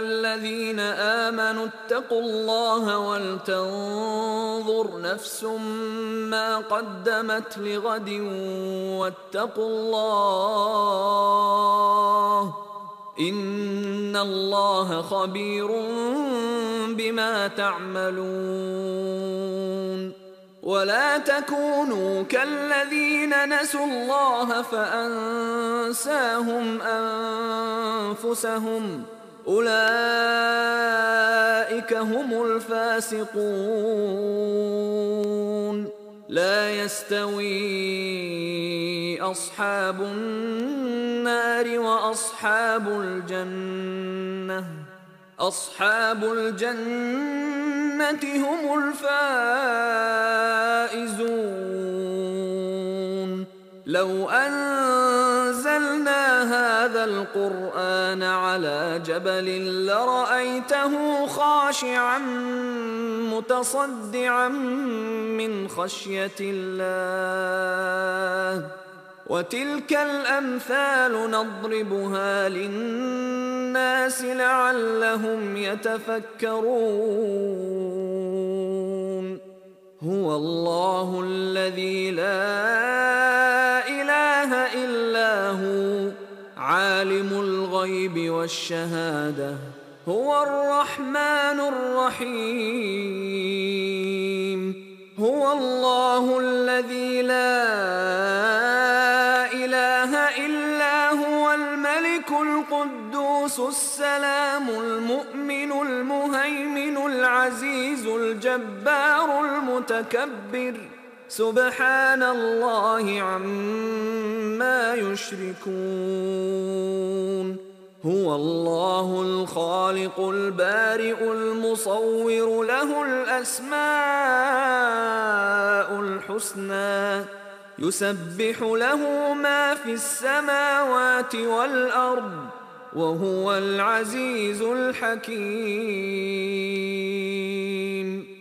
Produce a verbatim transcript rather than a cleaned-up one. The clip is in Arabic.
الذين آمنوا اتقوا الله ولتنظر نفس ما قدمت لغد واتقوا الله إن الله خبير بما تعملون. ولا تكونوا كالذين نسوا الله فأنساهم أنفسهم أولئك هم الفاسقون. لا يستوي أصحاب النار وأصحاب الجنة أصحاب الجنة هم الفائزون. لو أنزلنا هذا القرآن على جبل لرأيته خاشعا متصدعا من خشية الله. وتلك الأمثال نضربها للناس لعلهم يتفكرون. هو الله الذي لا إله إلا هو عالم الغيب والشهادة هو الرحمن الرحيم. هو الله الذي لا إله إلا هو الملك القدوس السلام المؤمن المهيمن العزيز الجبار المتكبر سبحان الله عما يشركون. هو الله الخالق البارئ المصور له الأسماء الحسنى يسبح له ما في السماوات والأرض وهو العزيز الحكيم.